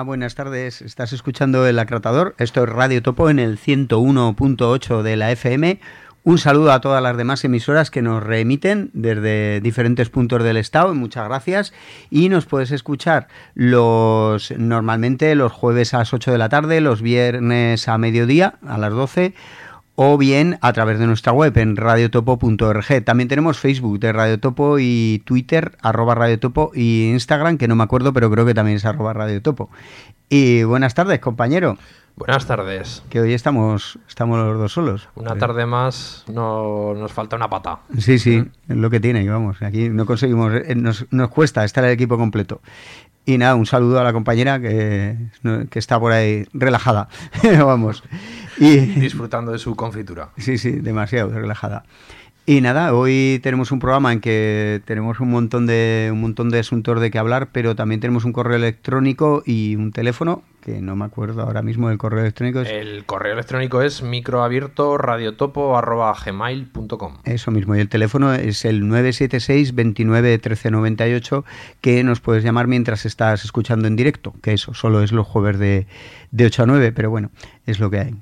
buenas tardes. Estás escuchando El Acratador. Esto es Radio Topo en el 101.8 de la FM. Un saludo a todas las demás emisoras que nos reemiten desde diferentes puntos del estado. Muchas gracias. Y nos puedes escuchar normalmente los jueves a las 8 de la tarde, los viernes a mediodía, a las 12, o bien a través de nuestra web en radiotopo.org. También tenemos Facebook de Radio Topo y Twitter, @radiotopo, y Instagram, que no me acuerdo, pero creo que también es @radiotopo. Y buenas tardes, compañero. Buenas tardes. Que hoy estamos los dos solos. Una tarde más, no nos falta una pata. Sí, es lo que tiene, vamos. Aquí no conseguimos, nos cuesta estar el equipo completo. Y nada, un saludo a la compañera que está por ahí relajada. Vamos. Y disfrutando de su confitura. Sí, demasiado relajada. Y nada, hoy tenemos un programa en que tenemos un montón de asuntos de que hablar, pero también tenemos un correo electrónico y un teléfono, que no me acuerdo ahora mismo del correo electrónico. El correo electrónico es microabiertoradiotopo@gmail.com. Eso mismo, y el teléfono es el 976 29 13 98, que nos puedes llamar mientras estás escuchando en directo, que eso solo es los jueves de 8 a 9, pero bueno, es lo que hay.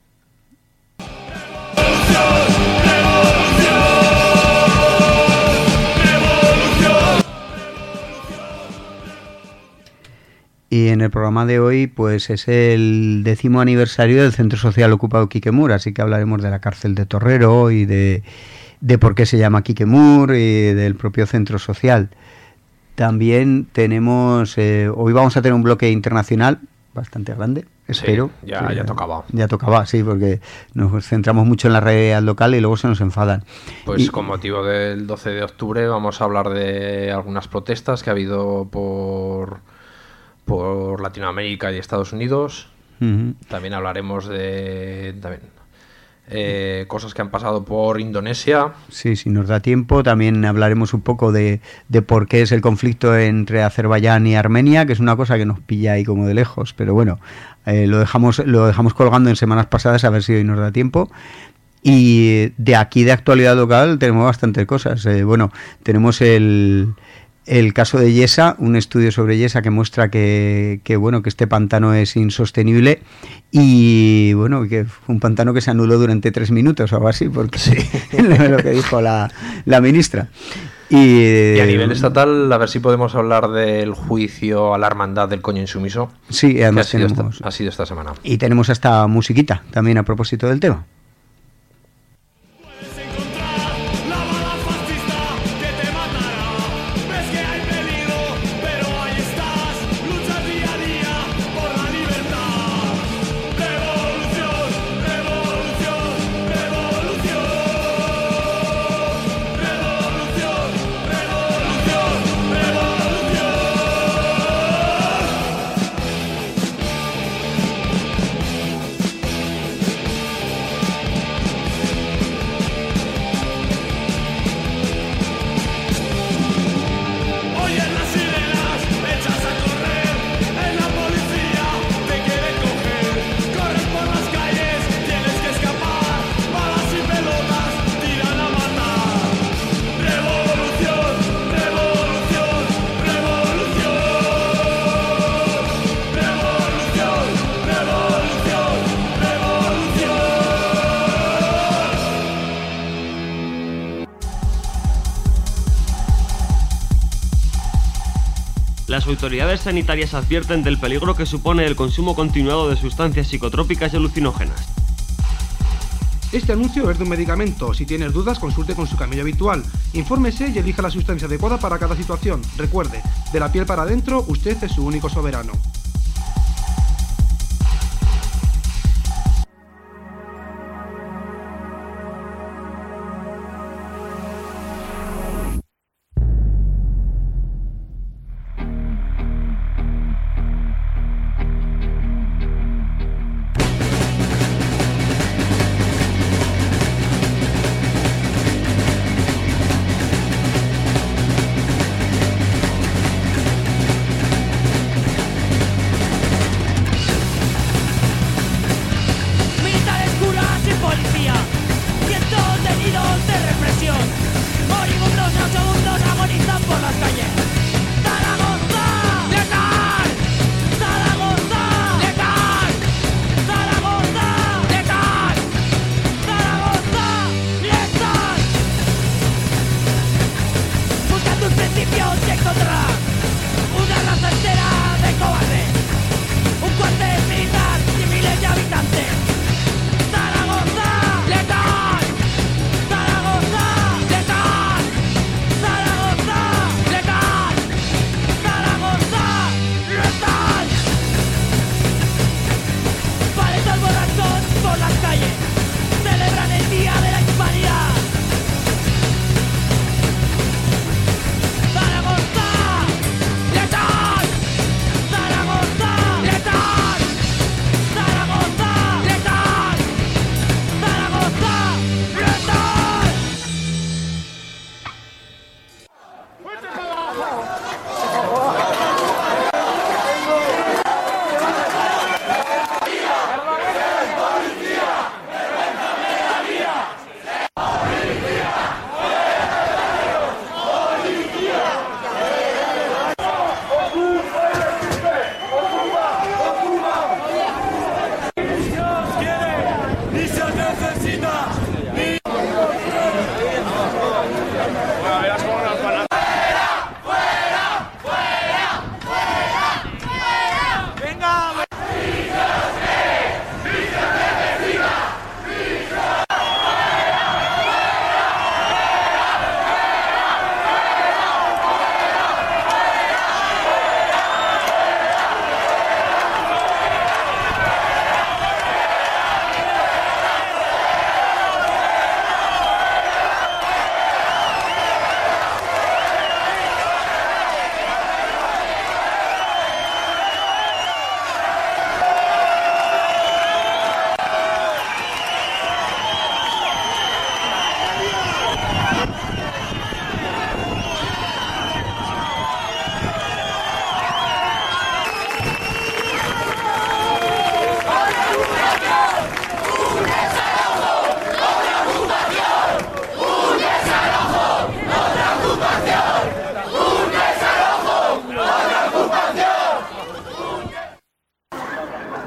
Y en el programa de hoy, pues es el 10º aniversario del Centro Social Ocupado Quiquemur, así que hablaremos de la cárcel de Torrero y de por qué se llama Quiquemur y del propio centro social. También tenemos, hoy vamos a tener un bloque internacional bastante grande, espero. Sí, ya tocaba. Ya tocaba, sí, porque nos centramos mucho en la realidad local y luego se nos enfadan. Pues con motivo del 12 de octubre vamos a hablar de algunas protestas que ha habido por Latinoamérica y Estados Unidos. Uh-huh. También hablaremos de cosas que han pasado por Indonesia. Sí, si nos da tiempo, también hablaremos un poco de por qué es el conflicto entre Azerbaiyán y Armenia, que es una cosa que nos pilla ahí como de lejos, pero bueno, lo dejamos colgando en semanas pasadas, a ver si hoy nos da tiempo. Y de aquí de actualidad local tenemos bastantes cosas. Tenemos el caso de Yesa, un estudio sobre Yesa que muestra que este pantano es insostenible y que fue un pantano que se anuló durante 3 minutos o algo así, porque sí, lo que dijo la ministra. Y a nivel estatal, a ver si podemos hablar del juicio a la hermandad del coño insumiso. Sí, además ha sido esta semana. Y tenemos hasta musiquita también a propósito del tema. Las autoridades sanitarias advierten del peligro que supone el consumo continuado de sustancias psicotrópicas y alucinógenas. Este anuncio es de un medicamento. Si tienes dudas, consulte con su camello habitual. Infórmese y elija la sustancia adecuada para cada situación. Recuerde, de la piel para adentro, usted es su único soberano.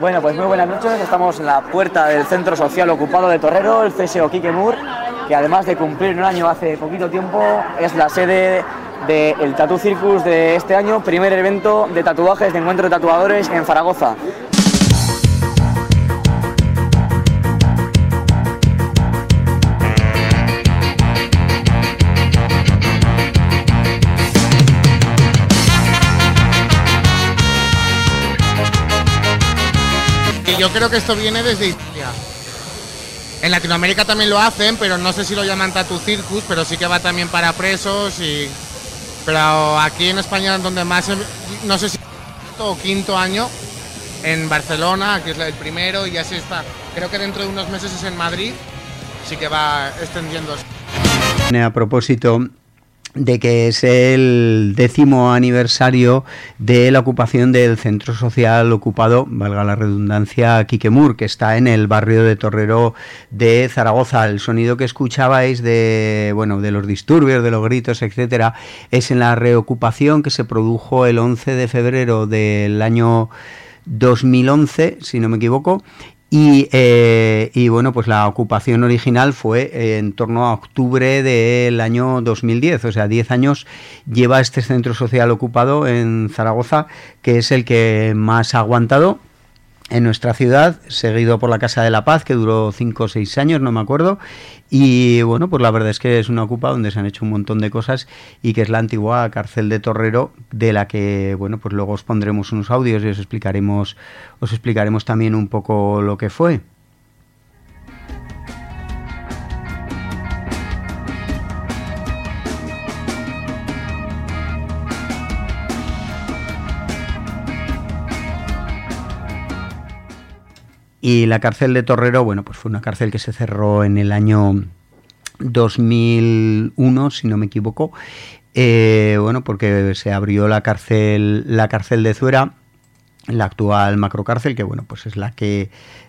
Bueno, pues muy buenas noches. Estamos en la puerta del Centro Social Ocupado de Torrero, el CSO Quique Mur, que además de cumplir un año hace poquito tiempo, es la sede del Tattoo Circus de este año, primer evento de tatuajes, de encuentro de tatuadores en Zaragoza. Yo creo que esto viene desde Italia. En Latinoamérica también lo hacen, pero no sé si lo llaman Tattoo Circus, pero sí que va también para presos pero aquí en España donde más, no sé si o quinto año, en Barcelona, que es el primero, y así está. Creo que dentro de unos meses es en Madrid, sí que va extendiéndose. A propósito de que es el 10º aniversario de la ocupación del centro social ocupado, valga la redundancia, Quique Mur, que está en el barrio de Torrero de Zaragoza. El sonido que escuchabais de los disturbios, de los gritos, etcétera, es en la reocupación que se produjo el 11 de febrero del año 2011, si no me equivoco. Y bueno, pues la ocupación original fue en torno a octubre del año 2010, o sea, 10 años lleva este centro social ocupado en Zaragoza, que es el que más ha aguantado en nuestra ciudad, seguido por la Casa de la Paz, que duró 5 o 6 años, no me acuerdo. Y bueno, pues la verdad es que es una ocupa donde se han hecho un montón de cosas y que es la antigua cárcel de Torrero, de la que, bueno, pues luego os pondremos unos audios y os explicaremos también un poco lo que fue. Y la cárcel de Torrero, bueno, pues fue una cárcel que se cerró en el año 2001, si no me equivoco, bueno, porque se abrió la cárcel de Zuera, la actual macrocárcel, que bueno, pues es la que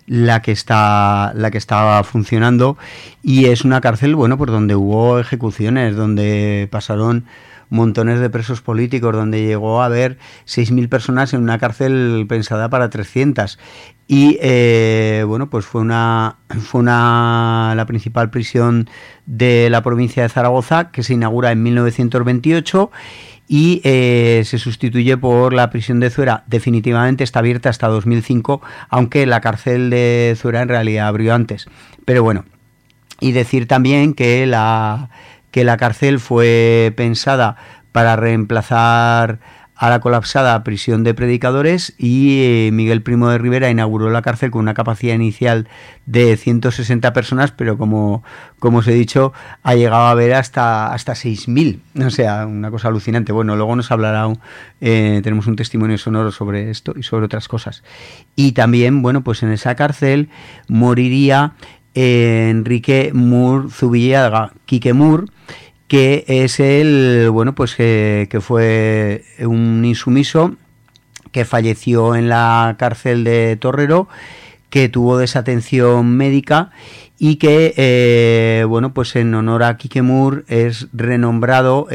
estaba funcionando, y es una cárcel, bueno, pues donde hubo ejecuciones, donde pasaron montones de presos políticos, donde llegó a haber 6.000 personas en una cárcel pensada para 300. Y bueno, pues fue la principal prisión de la provincia de Zaragoza, que se inaugura en 1928 y se sustituye por la prisión de Zuera. Definitivamente está abierta hasta 2005, aunque la cárcel de Zuera en realidad abrió antes. Pero bueno, y decir también que la cárcel fue pensada para reemplazar a la colapsada prisión de predicadores, y Miguel Primo de Rivera inauguró la cárcel con una capacidad inicial de 160 personas, pero como os he dicho, ha llegado a haber hasta 6.000, o sea, una cosa alucinante. Bueno, luego nos hablará, tenemos un testimonio sonoro sobre esto y sobre otras cosas. Y también, bueno, pues en esa cárcel moriría Enrique Mur Zubillaga, Quique Mur, que es que fue un insumiso que falleció en la cárcel de Torrero, que tuvo desatención médica y que pues en honor a Quique Mur es renombrado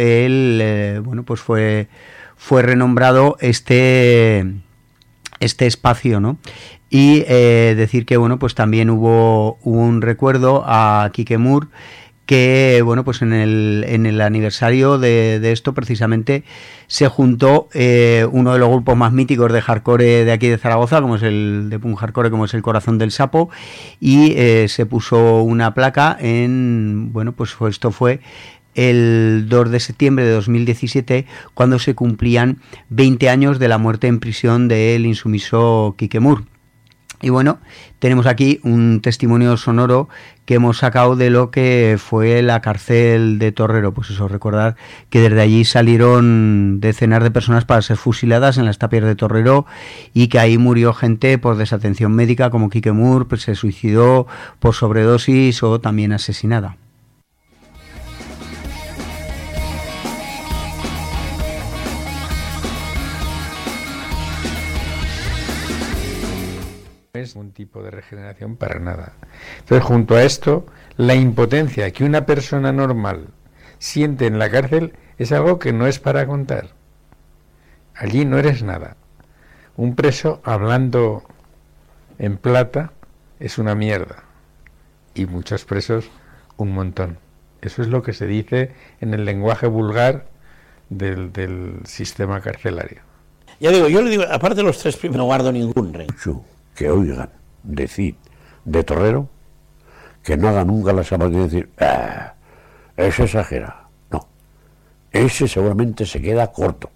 fue renombrado este espacio, ¿no? Y decir que bueno, pues también hubo un recuerdo a Quique Mur, que bueno, pues en el aniversario de esto precisamente se juntó uno de los grupos más míticos de hardcore de aquí de Zaragoza, como es el de punk hardcore, como es el Corazón del Sapo, y se puso una placa pues esto fue el 2 de septiembre de 2017, cuando se cumplían 20 años de la muerte en prisión del insumiso Quique Mur. Y bueno, tenemos aquí un testimonio sonoro que hemos sacado de lo que fue la cárcel de Torrero. Pues eso, recordar que desde allí salieron decenas de personas para ser fusiladas en las tapias de Torrero, y que ahí murió gente por desatención médica, como Quique Mur, pues se suicidó por sobredosis o también asesinada. Es un tipo de regeneración para nada. Entonces, junto a esto, la impotencia que una persona normal siente en la cárcel es algo que no es para contar. Allí no eres nada. Un preso hablando en plata es una mierda. Y muchos presos, un montón. Eso es lo que se dice en el lenguaje vulgar del sistema carcelario. Ya digo, yo le digo, aparte de los 3 primeros, no guardo ningún rencor. Que oigan decir de Torrero, que no haga nunca la zapatilla y decir, ese exagera. No, ese seguramente se queda corto.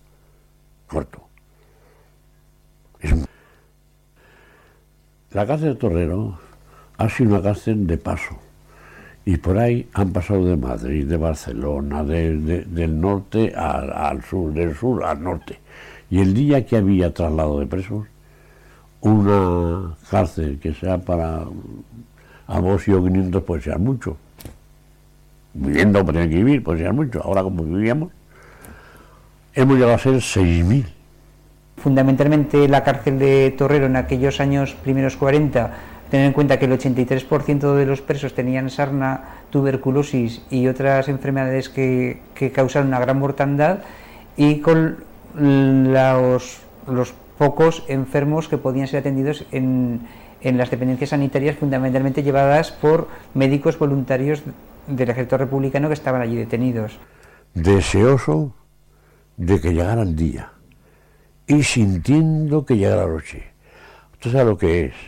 La cárcel de Torrero ha sido una cárcel de paso. Y por ahí han pasado de Madrid, de Barcelona, del norte al sur, del sur al norte. Y el día que había traslado de presos, una cárcel que sea para a vos y o 500 puede ser mucho. Viviendo para tener que vivir puede ser mucho. Ahora como vivíamos, hemos llegado a ser 6.000. Fundamentalmente la cárcel de Torrero en aquellos años primeros 40, tener en cuenta que el 83% de los presos tenían sarna, tuberculosis y otras enfermedades que causaron una gran mortandad, y con los pocos enfermos que podían ser atendidos en las dependencias sanitarias, fundamentalmente llevadas por médicos voluntarios del ejército republicano que estaban allí detenidos. Deseoso de que llegara el día y sintiendo que llegara la noche. ¿Usted sabe lo que es?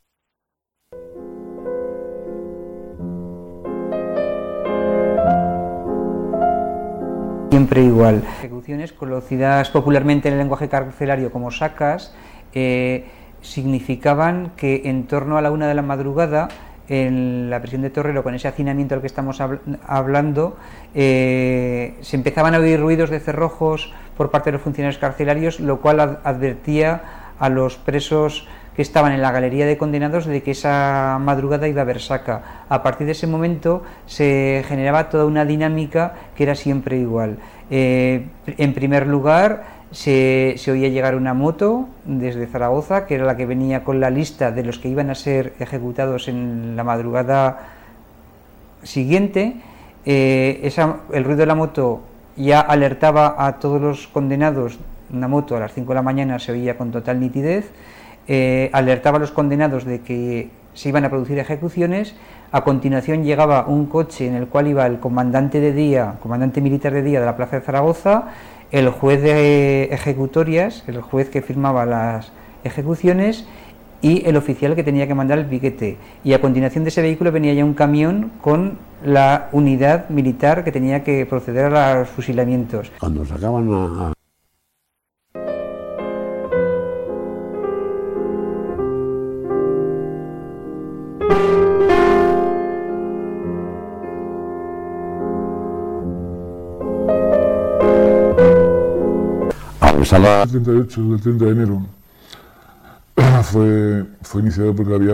Siempre igual. Ejecuciones conocidas popularmente en el lenguaje carcelario como sacas significaban que en torno a la 1 de la madrugada, en la prisión de Torrero, con ese hacinamiento al que estamos hablando, se empezaban a oír ruidos de cerrojos por parte de los funcionarios carcelarios, lo cual advertía a los presos que estaban en la galería de condenados de que esa madrugada iba a haber saca. A partir de ese momento se generaba toda una dinámica que era siempre igual. En primer lugar, se oía llegar una moto desde Zaragoza, que era la que venía con la lista de los que iban a ser ejecutados en la madrugada siguiente. El ruido de la moto ya alertaba a todos los condenados. Una moto a las 5 de la mañana se oía con total nitidez. Alertaba a los condenados de que se iban a producir ejecuciones. A continuación llegaba un coche en el cual iba el comandante militar de día de la plaza de Zaragoza, el juez de ejecutorias, el juez que firmaba las ejecuciones, y el oficial que tenía que mandar el piquete. Y a continuación de ese vehículo venía ya un camión con la unidad militar que tenía que proceder a los fusilamientos. Cuando sacaban a El 38 del 30 de enero fue iniciado porque había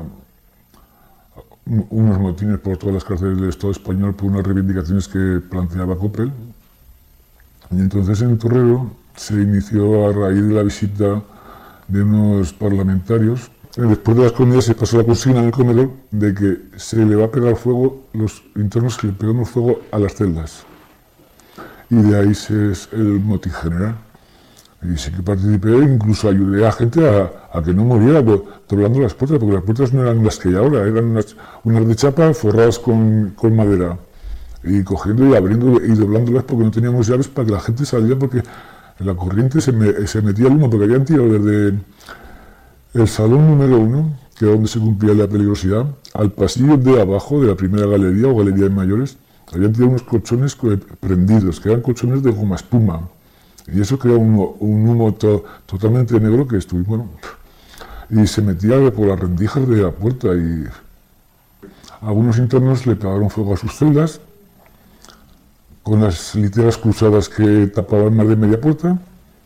unos motines por todas las cárceles del Estado español por unas reivindicaciones que planteaba Coppel. Y entonces en el Torrero se inició a raíz de la visita de unos parlamentarios. Después de las comidas se pasó la consigna en el comedor de que se le va a pegar fuego, los internos que le pegamos fuego a las celdas. Y de ahí es el motín general. Y sí que participé, incluso ayudé a gente a que no muriera doblando las puertas, porque las puertas no eran las que hay ahora, eran unas de chapa forradas con madera, y cogiendo y abriendo y doblándolas porque no teníamos llaves para que la gente saliera, porque en la corriente se metía el humo, porque habían tirado desde el salón número 1, que era donde se cumplía la peligrosidad, al pasillo de abajo de la primera galería o galería de mayores. Habían tirado unos colchones prendidos, que eran colchones de goma espuma. Y eso crea un humo totalmente negro que estuvimos, y se metía por las rendijas de la puerta, y algunos internos le pegaron fuego a sus celdas con las literas cruzadas que tapaban más de media puerta.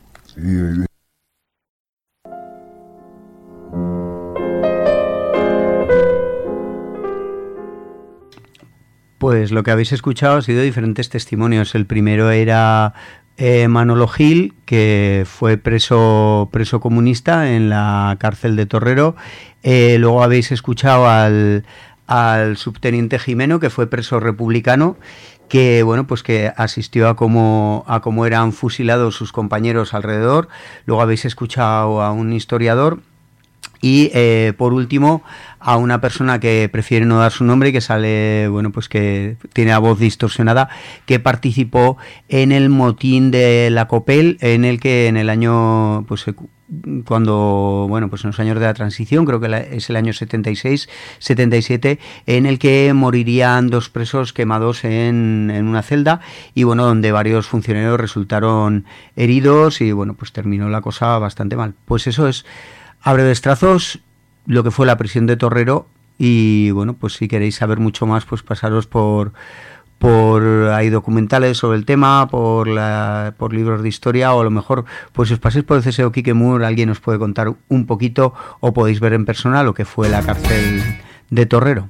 Pues lo que habéis escuchado ha sido diferentes testimonios. El primero era Manolo Gil, que fue preso comunista en la cárcel de Torrero. Luego habéis escuchado al subteniente Jimeno, que fue preso republicano, que bueno, pues que asistió a cómo eran fusilados sus compañeros alrededor. Luego habéis escuchado a un historiador, Y por último, a una persona que prefiere no dar su nombre y que sale, bueno, pues que tiene la voz distorsionada, que participó en el motín de la Copel, en el que en el año, pues cuando, bueno, pues en los años de la transición, creo que es el año 76, 77, en el que morirían 2 presos quemados en una celda, y bueno, donde varios funcionarios resultaron heridos, y bueno, pues terminó la cosa bastante mal. Pues eso es, a breves trazos, lo que fue la prisión de Torrero. Y bueno, pues si queréis saber mucho más, pues pasaros por hay documentales sobre el tema, por libros de historia, o a lo mejor pues si os paséis por el CSO Quique Moore, alguien os puede contar un poquito, o podéis ver en persona lo que fue la cárcel de Torrero.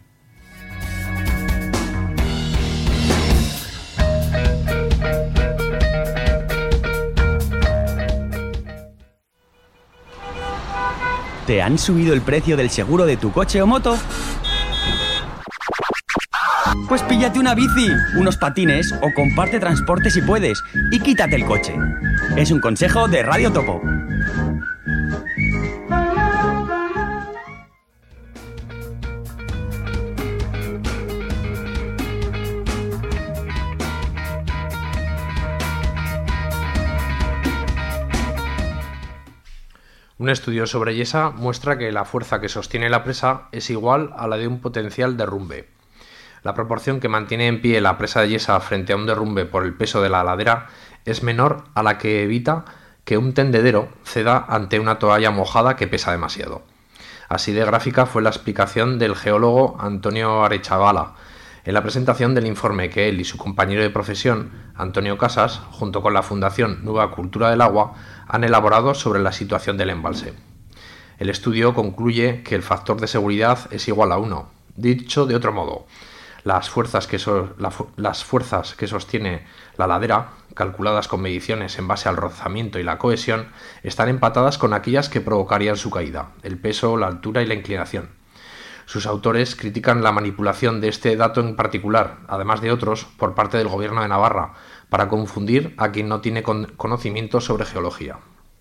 ¿Te han subido el precio del seguro de tu coche o moto? Pues píllate una bici, unos patines o comparte transporte si puedes y quítate el coche. Es un consejo de Radio Topo. Un estudio sobre Yesa muestra que la fuerza que sostiene la presa es igual a la de un potencial derrumbe. La proporción que mantiene en pie la presa de Yesa frente a un derrumbe por el peso de la ladera es menor a la que evita que un tendedero ceda ante una toalla mojada que pesa demasiado. Así de gráfica fue la explicación del geólogo Antonio Arechavala en la presentación del informe que él y su compañero de profesión, Antonio Casas, junto con la Fundación Nueva Cultura del Agua, han elaborado sobre la situación del embalse. El estudio concluye que el factor de seguridad es igual a 1. Dicho de otro modo, las fuerzas que sostiene la ladera, calculadas con mediciones en base al rozamiento y la cohesión, están empatadas con aquellas que provocarían su caída, el peso, la altura y la inclinación. Sus autores critican la manipulación de este dato en particular, además de otros, por parte del Gobierno de Navarra, para confundir a quien no tiene conocimiento sobre geología.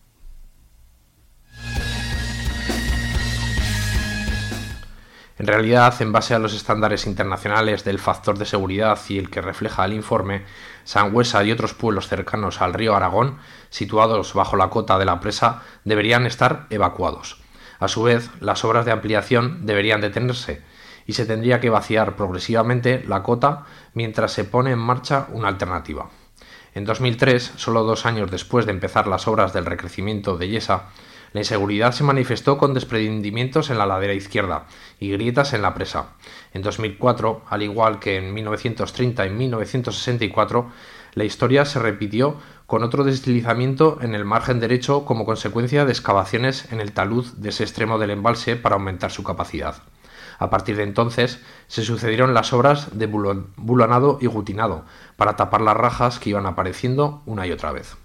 En realidad, en base a los estándares internacionales del factor de seguridad y el que refleja el informe, Sangüesa y otros pueblos cercanos al río Aragón, situados bajo la cota de la presa, deberían estar evacuados. A su vez, las obras de ampliación deberían detenerse y se tendría que vaciar progresivamente la cota mientras se pone en marcha una alternativa. En 2003, solo 2 años después de empezar las obras del recrecimiento de Yesa, la inseguridad se manifestó con desprendimientos en la ladera izquierda y grietas en la presa. En 2004, al igual que en 1930 y 1964, la historia se repitió con otro deslizamiento en el margen derecho como consecuencia de excavaciones en el talud de ese extremo del embalse para aumentar su capacidad. A partir de entonces se sucedieron las obras de bulanado y gutinado para tapar las rajas que iban apareciendo una y otra vez.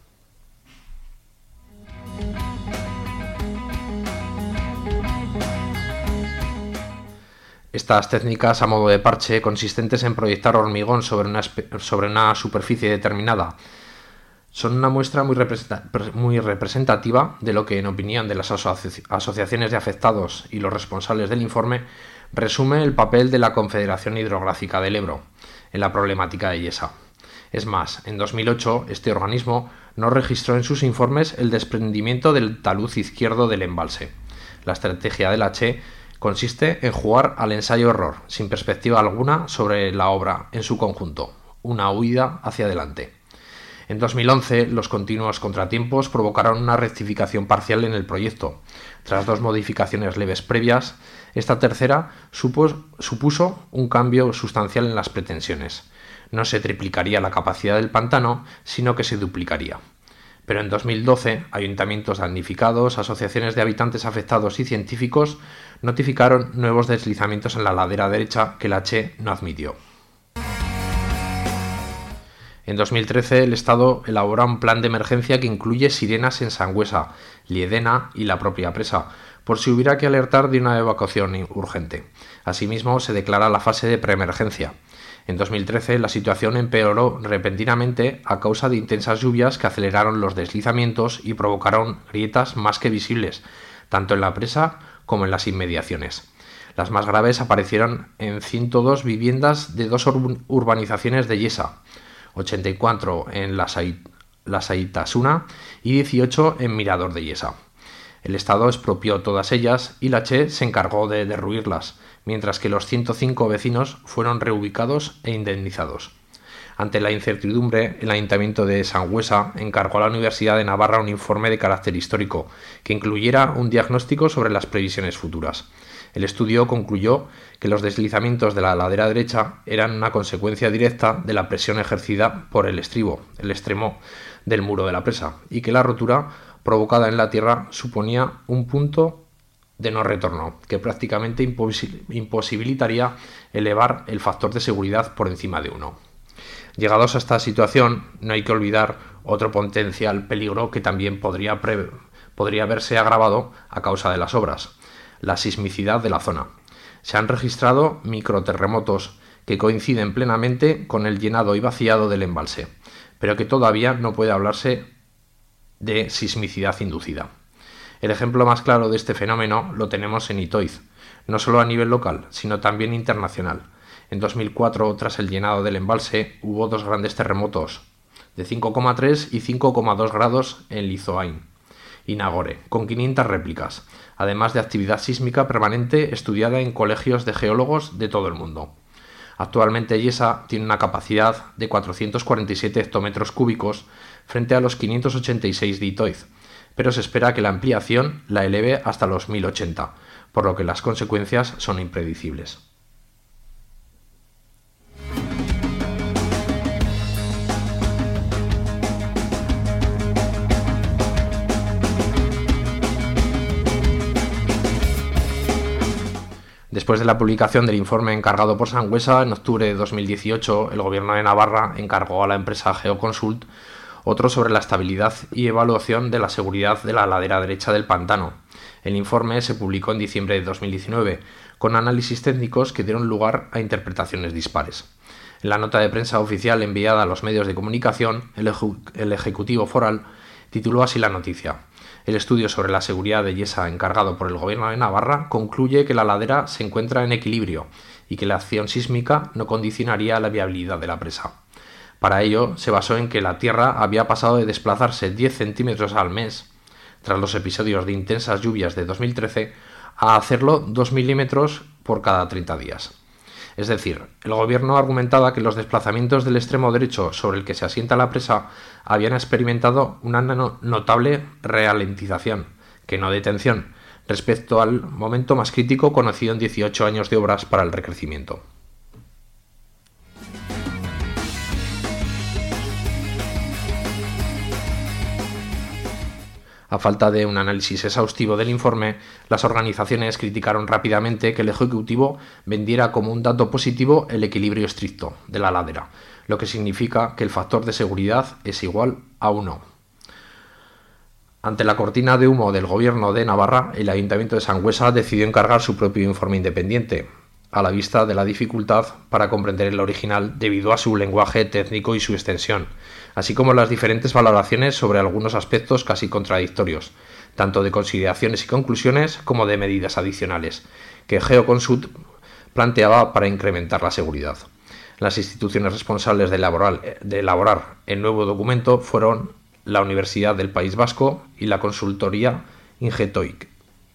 Estas técnicas a modo de parche, consistentes en proyectar hormigón sobre una superficie determinada, son una muestra muy representativa de lo que, en opinión de las asociaciones de afectados y los responsables del informe, resume el papel de la Confederación Hidrográfica del Ebro en la problemática de Yesa. Es más, en 2008 este organismo no registró en sus informes el desprendimiento del talud izquierdo del embalse. La estrategia del H consiste en jugar al ensayo-error, sin perspectiva alguna sobre la obra en su conjunto, una huida hacia adelante. En 2011, los continuos contratiempos provocaron una rectificación parcial en el proyecto. Tras 2 modificaciones leves previas, esta tercera supuso un cambio sustancial en las pretensiones. No se triplicaría la capacidad del pantano, sino que se duplicaría. Pero en 2012, ayuntamientos damnificados, asociaciones de habitantes afectados y científicos notificaron nuevos deslizamientos en la ladera derecha que la Che no admitió. En 2013, el Estado elabora un plan de emergencia que incluye sirenas en Sangüesa, Liedena y la propia presa, por si hubiera que alertar de una evacuación urgente. Asimismo, se declara la fase de preemergencia. En 2013, la situación empeoró repentinamente a causa de intensas lluvias que aceleraron los deslizamientos y provocaron grietas más que visibles, tanto en la presa como en las inmediaciones. Las más graves aparecieron en 102 viviendas de 2 urbanizaciones de Yesa, 84 en la Saitasuna y 18 en Mirador de Yesa. El Estado expropió todas ellas y la Che se encargó de derruirlas, mientras que los 105 vecinos fueron reubicados e indemnizados. Ante la incertidumbre, el Ayuntamiento de Sangüesa encargó a la Universidad de Navarra un informe de carácter histórico que incluyera un diagnóstico sobre las previsiones futuras. El estudio concluyó que los deslizamientos de la ladera derecha eran una consecuencia directa de la presión ejercida por el extremo del muro de la presa, y que la rotura provocada en la tierra suponía un punto de no retorno, que prácticamente imposibilitaría elevar el factor de seguridad por encima de 1. Llegados a esta situación, no hay que olvidar otro potencial peligro que también podría verse agravado a causa de las obras: la sismicidad de la zona. Se han registrado microterremotos que coinciden plenamente con el llenado y vaciado del embalse, pero que todavía no puede hablarse de sismicidad inducida. El ejemplo más claro de este fenómeno lo tenemos en Itoiz, no solo a nivel local, sino también internacional. En 2004, tras el llenado del embalse, hubo 2 grandes terremotos, de 5,3 y 5,2 grados en Lizoain y Nagore, con 500 réplicas, además de actividad sísmica permanente estudiada en colegios de geólogos de todo el mundo. Actualmente Yesa tiene una capacidad de 447 hectómetros cúbicos frente a los 586 de Itoiz, pero se espera que la ampliación la eleve hasta los 1080, por lo que las consecuencias son impredecibles. Después de la publicación del informe encargado por Sangüesa, en octubre de 2018, el Gobierno de Navarra encargó a la empresa Geoconsult otro sobre la estabilidad y evaluación de la seguridad de la ladera derecha del pantano. El informe se publicó en diciembre de 2019, con análisis técnicos que dieron lugar a interpretaciones dispares. En la nota de prensa oficial enviada a los medios de comunicación, el Ejecutivo Foral tituló así la noticia: el estudio sobre la seguridad de Yesa encargado por el Gobierno de Navarra concluye que la ladera se encuentra en equilibrio y que la acción sísmica no condicionaría la viabilidad de la presa. Para ello, se basó en que la tierra había pasado de desplazarse 10 centímetros al mes, tras los episodios de intensas lluvias de 2013, a hacerlo 2 milímetros por cada 30 días. Es decir, el gobierno argumentaba que los desplazamientos del extremo derecho sobre el que se asienta la presa habían experimentado una notable ralentización, que no detención, respecto al momento más crítico conocido en 18 años de obras para el recrecimiento. A falta de un análisis exhaustivo del informe, las organizaciones criticaron rápidamente que el Ejecutivo vendiera como un dato positivo el equilibrio estricto de la ladera, lo que significa que el factor de seguridad es igual a 1. Ante la cortina de humo del Gobierno de Navarra, el Ayuntamiento de Sangüesa decidió encargar su propio informe independiente, a la vista de la dificultad para comprender el original debido a su lenguaje técnico y su extensión, así como las diferentes valoraciones sobre algunos aspectos casi contradictorios, tanto de consideraciones y conclusiones como de medidas adicionales, que Geoconsult planteaba para incrementar la seguridad. Las instituciones responsables de elaborar el nuevo documento fueron la Universidad del País Vasco y la consultoría Ingetoic.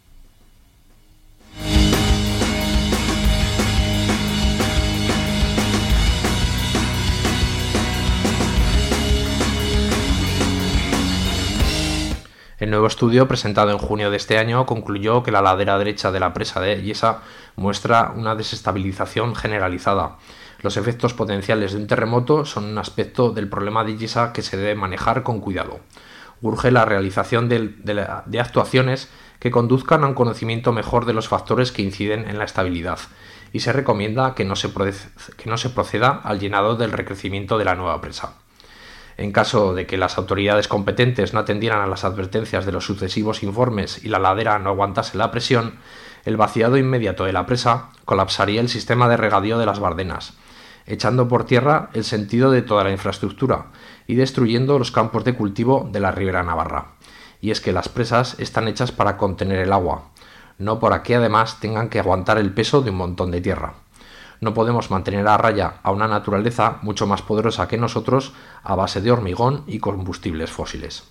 El nuevo estudio, presentado en junio de este año, concluyó que la ladera derecha de la presa de Yesa muestra una desestabilización generalizada. Los efectos potenciales de un terremoto son un aspecto del problema de Yesa que se debe manejar con cuidado. Urge la realización de actuaciones que conduzcan a un conocimiento mejor de los factores que inciden en la estabilidad, y se recomienda que no se proceda al llenado del recrecimiento de la nueva presa. En caso de que las autoridades competentes no atendieran a las advertencias de los sucesivos informes y la ladera no aguantase la presión, el vaciado inmediato de la presa colapsaría el sistema de regadío de las Bardenas, echando por tierra el sentido de toda la infraestructura y destruyendo los campos de cultivo de la Ribera Navarra. Y es que las presas están hechas para contener el agua, no para que además tengan que aguantar el peso de un montón de tierra. No podemos mantener a raya a una naturaleza mucho más poderosa que nosotros a base de hormigón y combustibles fósiles.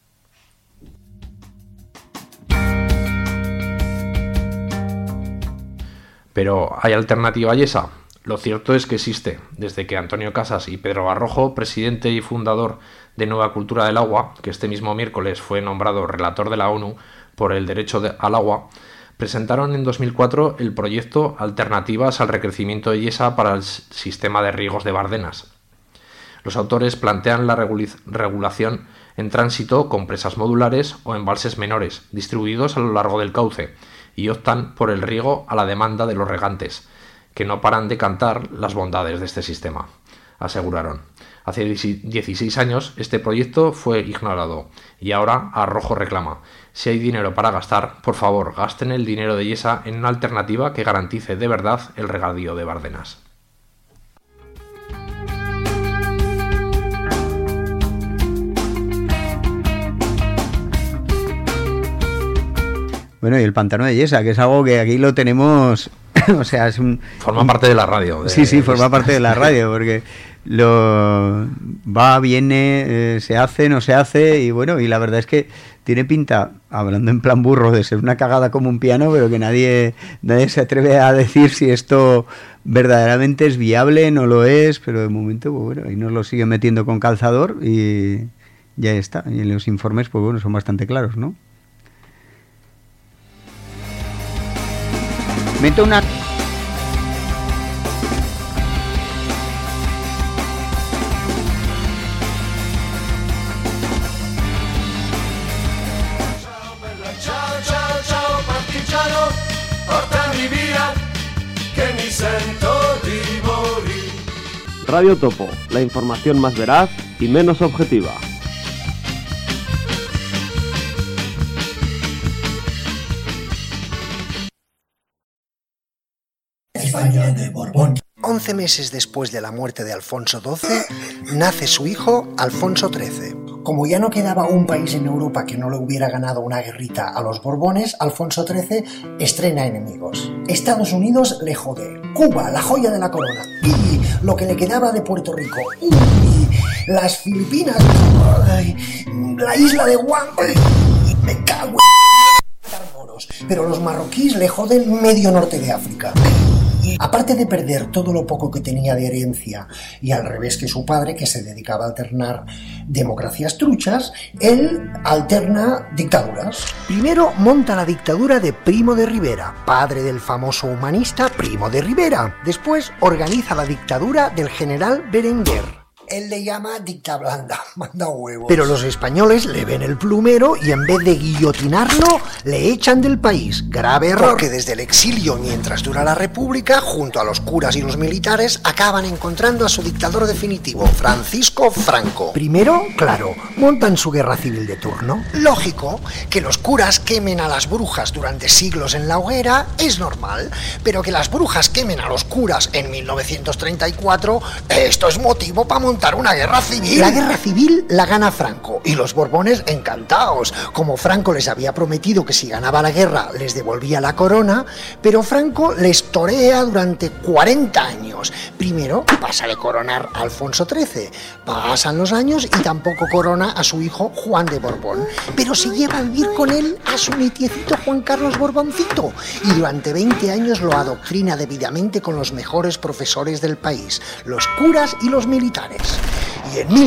Pero ¿hay alternativa a Yesa? Lo cierto es que existe. Desde que Antonio Casas y Pedro Barrojo, presidente y fundador de Nueva Cultura del Agua, que este mismo miércoles fue nombrado relator de la ONU por el derecho al agua, presentaron en 2004 el proyecto Alternativas al recrecimiento de Yesa para el sistema de riegos de Bardenas. Los autores plantean la regulación en tránsito con presas modulares o embalses menores, distribuidos a lo largo del cauce, y optan por el riego a la demanda de los regantes, que no paran de cantar las bondades de este sistema, aseguraron. Hace 16 años este proyecto fue ignorado y ahora Arrojo reclama: si hay dinero para gastar, por favor, gasten el dinero de Yesa en una alternativa que garantice de verdad el regadío de Bardenas. Bueno, y el pantano de Yesa, que es algo que aquí lo tenemos, o sea, es un... Forma parte de la radio. Sí, forma parte de la radio, porque lo va, viene, se hace, no se hace, y bueno, y la verdad es que tiene pinta, hablando en plan burro, de ser una cagada como un piano, pero que nadie se atreve a decir si esto verdaderamente es viable, no lo es, pero de momento, pues bueno, ahí nos lo siguen metiendo con calzador y ya está. Y en los informes, pues bueno, son bastante claros, ¿no? Meto una... Ciao, partigiano, portami via, che mi sento di morir. Radio Topo, la información más veraz y menos objetiva. España de Borbón. 11 meses después de la muerte de Alfonso XII, nace su hijo Alfonso XIII. Como ya no quedaba un país en Europa que no le hubiera ganado una guerrita a los Borbones, Alfonso XIII estrena enemigos. Estados Unidos le jode. Cuba, la joya de la corona. Y lo que le quedaba de Puerto Rico. Y las Filipinas. Ay, la isla de Guam. Me cago en... Pero los marroquíes le joden medio norte de África. Aparte de perder todo lo poco que tenía de herencia y al revés que su padre, que se dedicaba a alternar democracias truchas, él alterna dictaduras. Primero monta la dictadura de Primo de Rivera, padre del famoso humanista Primo de Rivera. Después organiza la dictadura del general Berenguer. Él le llama dicta blanda, manda huevos. Pero los españoles le ven el plumero y en vez de guillotinarlo, le echan del país. Grave error. Porque desde el exilio, mientras dura la república, junto a los curas y los militares, acaban encontrando a su dictador definitivo, Francisco Franco. Primero, claro, montan su guerra civil de turno. Lógico que los curas quemen a las brujas durante siglos en la hoguera es normal, pero que las brujas quemen a los curas en 1934, esto es motivo para montar una guerra civil. La guerra civil la gana Franco y los Borbones encantados. Como Franco les había prometido que si ganaba la guerra les devolvía la corona, pero Franco les torea durante 40 años. Primero pasa de coronar a Alfonso XIII, pasan los años y tampoco corona a su hijo Juan de Borbón, pero se lleva a vivir con él a su nietecito Juan Carlos Borboncito y durante 20 años lo adoctrina debidamente con los mejores profesores del país, los curas y los militares. Y en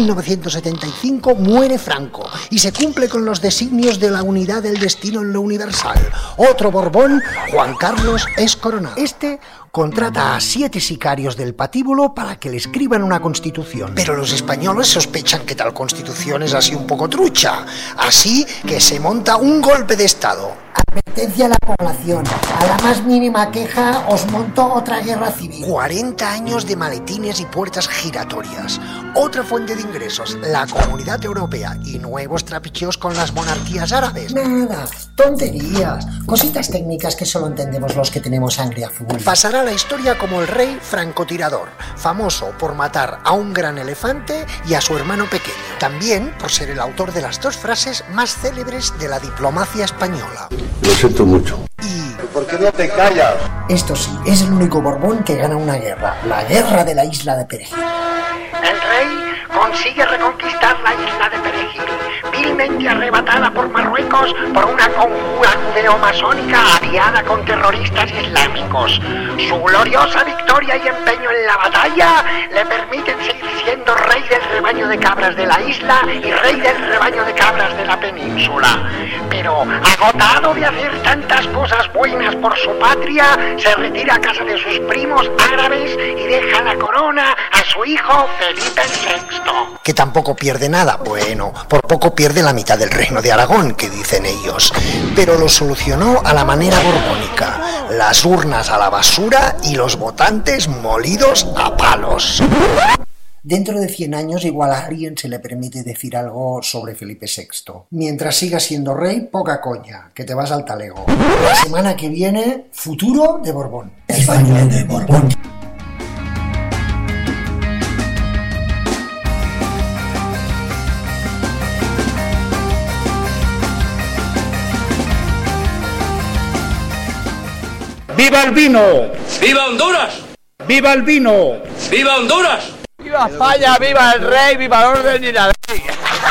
1975 muere Franco y se cumple con los designios de la unidad del destino en lo universal. Otro Borbón, Juan Carlos, es coronado. Este contrata a 7 sicarios del patíbulo para que le escriban una constitución. Pero los españoles sospechan que tal constitución es así un poco trucha. Así que se monta un golpe de estado. Advertencia a la población. A la más mínima queja os monto otra guerra civil. 40 años de maletines y puertas giratorias. Otra fuente de ingresos, la Comunidad Europea y nuevos trapicheos con las monarquías árabes. Nada, tonterías. Cositas técnicas que solo entendemos los que tenemos sangre azul. Pasará a la historia como el rey francotirador, famoso por matar a un gran elefante y a su hermano pequeño. También por ser el autor de las 2 frases más célebres de la diplomacia española. Lo siento mucho. Y ¿por qué no te callas? Esto sí, es el único Borbón que gana una guerra, la guerra de la isla de Perejil. El rey consigue reconquistar la isla de Perejil, vilmente arrebatada por Marruecos por una conjura judeo-masónica aliada con terroristas islámicos. Su gloriosa victoria y empeño en la batalla le permiten seguir siendo rey del rebaño de cabras de la isla y rey del rebaño de cabras de la península. Pero, agotado de hacer tantas cosas buenas por su patria, se retira a casa de sus primos árabes y deja la corona a su hijo Felipe VI. Que tampoco pierde nada, bueno, por poco pierde la mitad del reino de Aragón, que dicen ellos, pero lo solucionó a la manera borbónica, las urnas a la basura y los votantes molidos a palos. Dentro de 100 años igual a alguien se le permite decir algo sobre Felipe VI. Mientras siga siendo rey, poca coña, que te vas al talego. La semana que viene, futuro de Borbón. España de Borbón. ¡Viva el vino! ¡Viva Honduras! ¡Viva el vino! ¡Viva Honduras! ¡Viva España! ¡Viva el rey! ¡Viva el orden y la ley!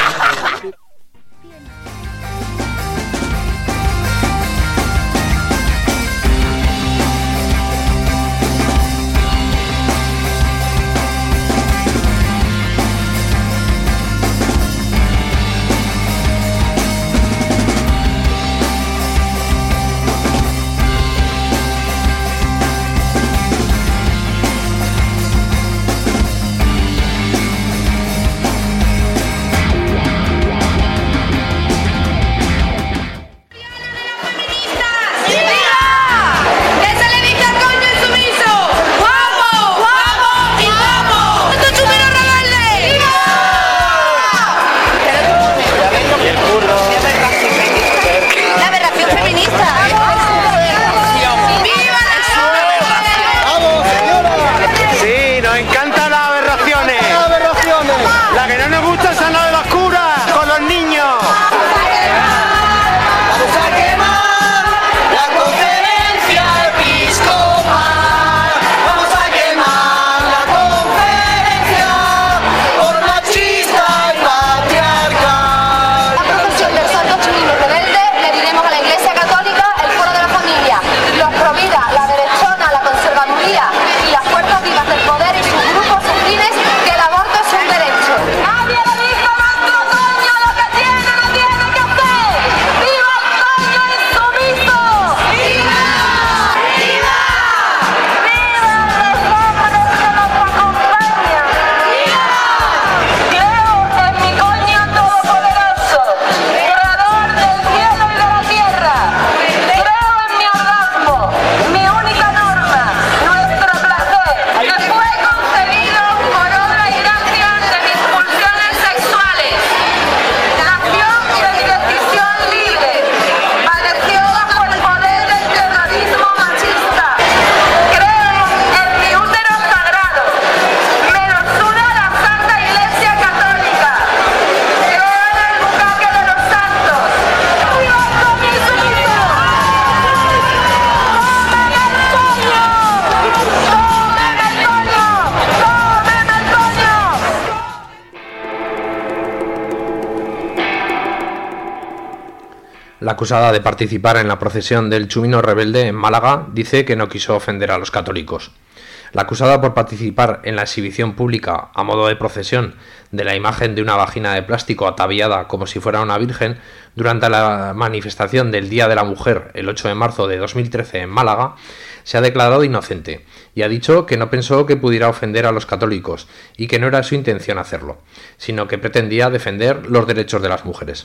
La acusada de participar en la procesión del Chumino Rebelde en Málaga dice que no quiso ofender a los católicos. La acusada por participar en la exhibición pública a modo de procesión de la imagen de una vagina de plástico ataviada como si fuera una virgen durante la manifestación del Día de la Mujer el 8 de marzo de 2013 en Málaga, se ha declarado inocente y ha dicho que no pensó que pudiera ofender a los católicos y que no era su intención hacerlo, sino que pretendía defender los derechos de las mujeres.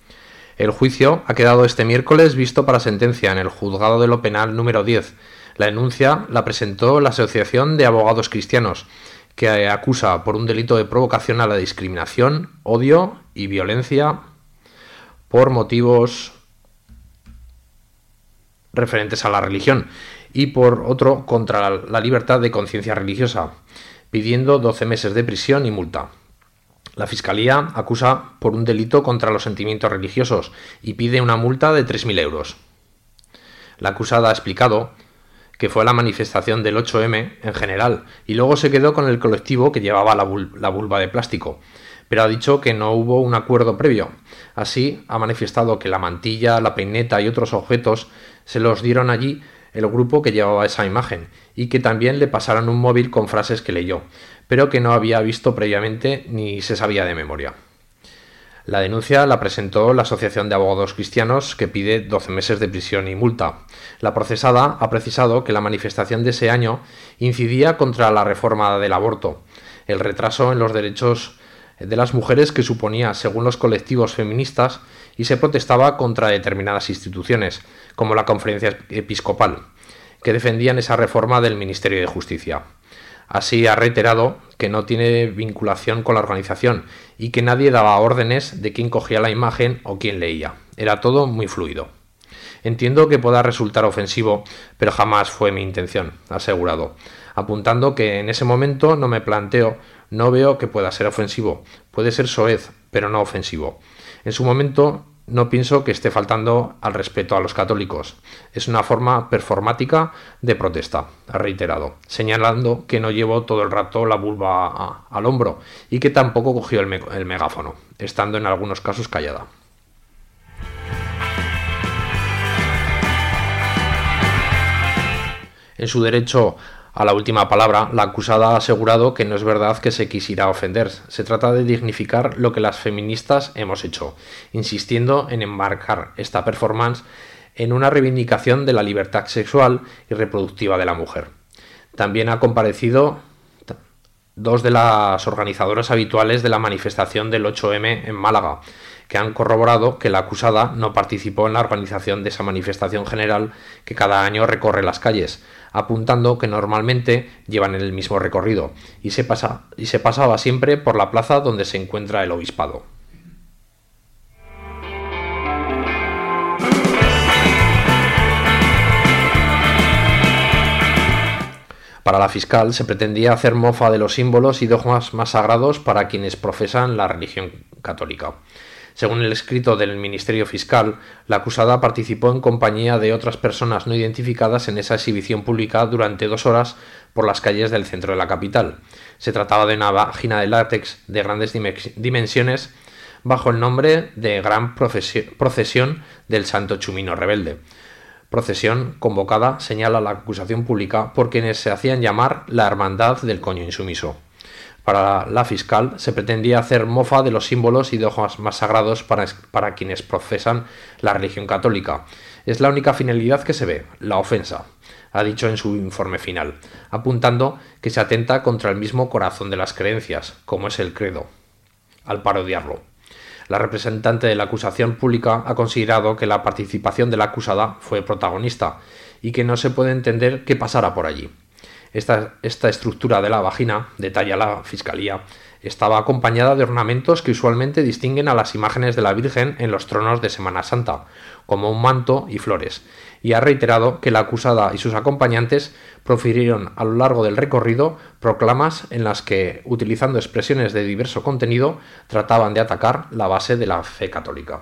El juicio ha quedado este miércoles visto para sentencia en el Juzgado de lo Penal número 10. La denuncia la presentó la Asociación de Abogados Cristianos, que acusa por un delito de provocación a la discriminación, odio y violencia por motivos referentes a la religión, y por otro contra la libertad de conciencia religiosa, pidiendo 12 meses de prisión y multa. La Fiscalía acusa por un delito contra los sentimientos religiosos y pide una multa de 3.000 euros. La acusada ha explicado que fue la manifestación del 8M en general y luego se quedó con el colectivo que llevaba la vulva de plástico, pero ha dicho que no hubo un acuerdo previo. Así, ha manifestado que la mantilla, la peineta y otros objetos se los dieron allí el grupo que llevaba esa imagen y que también le pasaron un móvil con frases que leyó, pero que no había visto previamente ni se sabía de memoria. La denuncia la presentó la Asociación de Abogados Cristianos, que pide 12 meses de prisión y multa. La procesada ha precisado que la manifestación de ese año incidía contra la reforma del aborto, el retraso en los derechos de las mujeres que suponía, según los colectivos feministas, y se protestaba contra determinadas instituciones, como la Conferencia Episcopal, que defendían esa reforma del Ministerio de Justicia. Así ha reiterado que no tiene vinculación con la organización y que nadie daba órdenes de quién cogía la imagen o quién leía. Era todo muy fluido. Entiendo que pueda resultar ofensivo, pero jamás fue mi intención, ha asegurado, apuntando que en ese momento no veo que pueda ser ofensivo. Puede ser soez, pero no ofensivo. En su momento no pienso que esté faltando al respeto a los católicos. Es una forma performática de protesta, ha reiterado, señalando que no llevó todo el rato la vulva al hombro y que tampoco cogió el megáfono, estando en algunos casos callada. En su derecho a la última palabra, la acusada ha asegurado que no es verdad que se quisiera ofender. Se trata de dignificar lo que las feministas hemos hecho, insistiendo en enmarcar esta performance en una reivindicación de la libertad sexual y reproductiva de la mujer. También ha comparecido dos de las organizadoras habituales de la manifestación del 8M en Málaga, que han corroborado que la acusada no participó en la organización de esa manifestación general que cada año recorre las calles, apuntando que normalmente llevan el mismo recorrido y se pasaba siempre por la plaza donde se encuentra el obispado. Para la fiscal se pretendía hacer mofa de los símbolos y dogmas más sagrados para quienes profesan la religión católica. Según el escrito del Ministerio Fiscal, la acusada participó en compañía de otras personas no identificadas en esa exhibición pública durante 2 horas por las calles del centro de la capital. Se trataba de una vagina de látex de grandes dimensiones bajo el nombre de Gran Procesión del Santo Chumino Rebelde. Procesión convocada, señala la acusación pública, por quienes se hacían llamar la Hermandad del Coño Insumiso. Para la fiscal se pretendía hacer mofa de los símbolos y dogmas más sagrados para quienes profesan la religión católica. Es la única finalidad que se ve, la ofensa, ha dicho en su informe final, apuntando que se atenta contra el mismo corazón de las creencias, como es el credo, al parodiarlo. La representante de la acusación pública ha considerado que la participación de la acusada fue protagonista y que no se puede entender qué pasara por allí. Esta estructura de la vagina, detalla la Fiscalía, estaba acompañada de ornamentos que usualmente distinguen a las imágenes de la Virgen en los tronos de Semana Santa, como un manto y flores, y ha reiterado que la acusada y sus acompañantes profirieron a lo largo del recorrido proclamas en las que, utilizando expresiones de diverso contenido, trataban de atacar la base de la fe católica.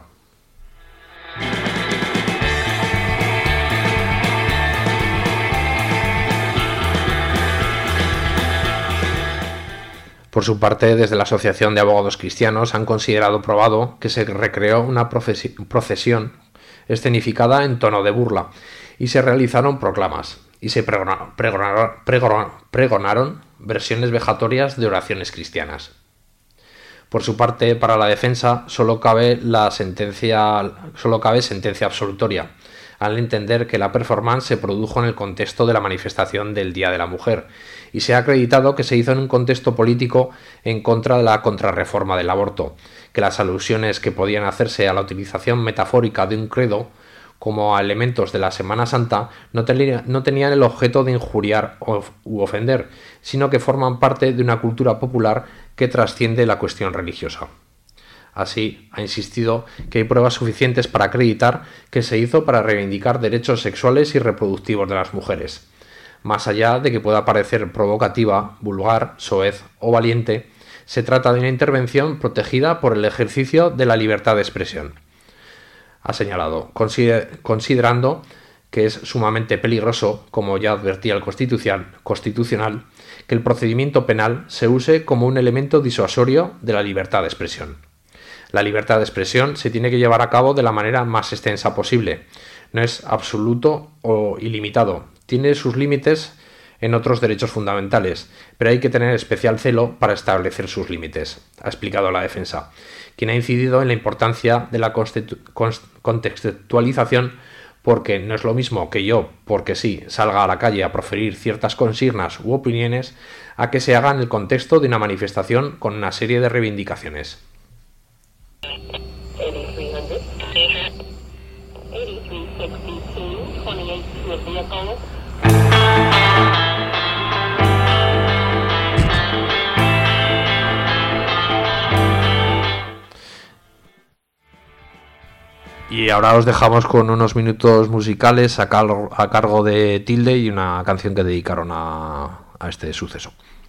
Por su parte, desde la Asociación de Abogados Cristianos han considerado probado que se recreó una procesión escenificada en tono de burla y se realizaron proclamas y se pregonaron versiones vejatorias de oraciones cristianas. Por su parte, para la defensa solo cabe sentencia absolutoria, al entender que la performance se produjo en el contexto de la manifestación del Día de la Mujer, y se ha acreditado que se hizo en un contexto político en contra de la contrarreforma del aborto, que las alusiones que podían hacerse a la utilización metafórica de un credo como a elementos de la Semana Santa no tenían el objeto de injuriar u ofender, sino que forman parte de una cultura popular que trasciende la cuestión religiosa. Así, ha insistido que hay pruebas suficientes para acreditar que se hizo para reivindicar derechos sexuales y reproductivos de las mujeres. Más allá de que pueda parecer provocativa, vulgar, soez o valiente, se trata de una intervención protegida por el ejercicio de la libertad de expresión. Ha señalado, considerando que es sumamente peligroso, como ya advertía el Constitucional, que el procedimiento penal se use como un elemento disuasorio de la libertad de expresión. La libertad de expresión se tiene que llevar a cabo de la manera más extensa posible. No es absoluto o ilimitado. Tiene sus límites en otros derechos fundamentales, pero hay que tener especial celo para establecer sus límites, ha explicado la defensa, quien ha incidido en la importancia de la contextualización, porque no es lo mismo que yo, porque sí, salga a la calle a proferir ciertas consignas u opiniones, a que se haga en el contexto de una manifestación con una serie de reivindicaciones. Y ahora os dejamos con unos minutos musicales a cargo de Tilde y una canción que dedicaron a este suceso.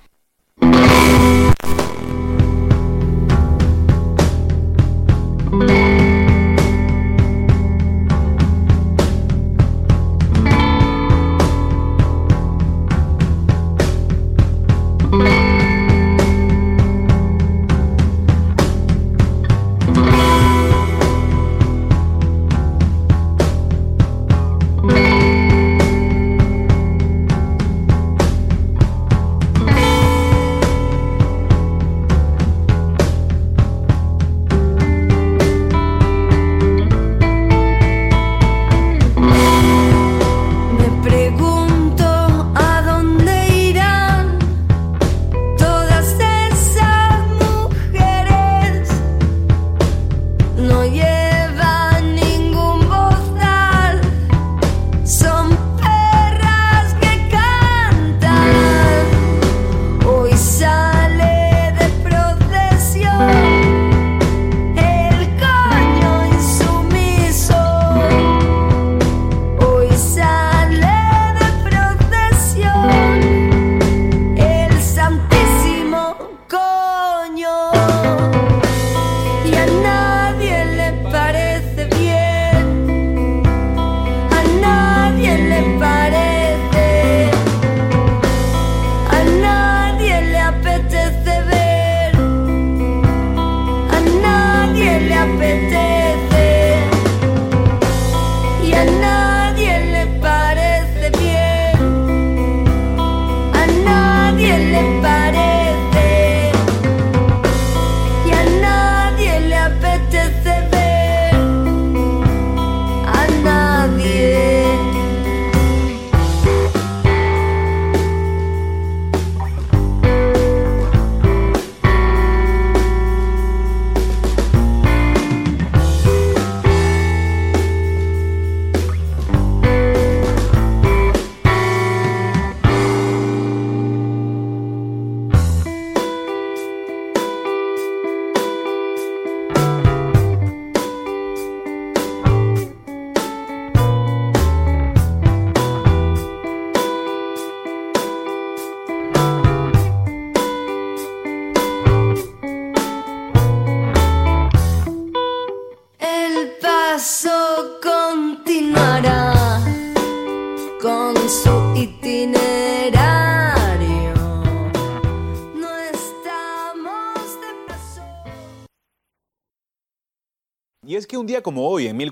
Y es que un día como hoy, en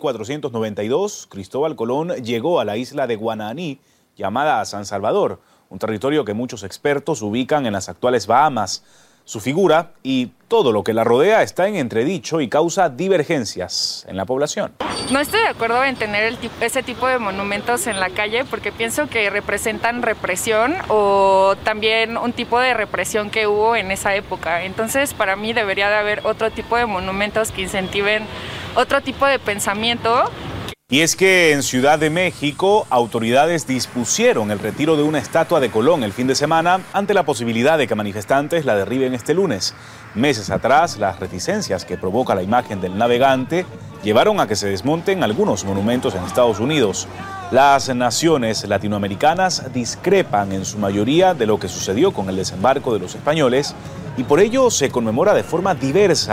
1492, Cristóbal Colón llegó a la isla de Guananí, llamada San Salvador, un territorio que muchos expertos ubican en las actuales Bahamas. Su figura y todo lo que la rodea está en entredicho y causa divergencias en la población. No estoy de acuerdo en tener ese tipo de monumentos en la calle porque pienso que representan represión o también un tipo de represión que hubo en esa época. Entonces, para mí debería de haber otro tipo de monumentos que incentiven otro tipo de pensamiento. Y es que en Ciudad de México, autoridades dispusieron el retiro de una estatua de Colón el fin de semana ante la posibilidad de que manifestantes la derriben este lunes. Meses atrás, las reticencias que provoca la imagen del navegante llevaron a que se desmonten algunos monumentos en Estados Unidos. Las naciones latinoamericanas discrepan en su mayoría de lo que sucedió con el desembarco de los españoles y por ello se conmemora de forma diversa.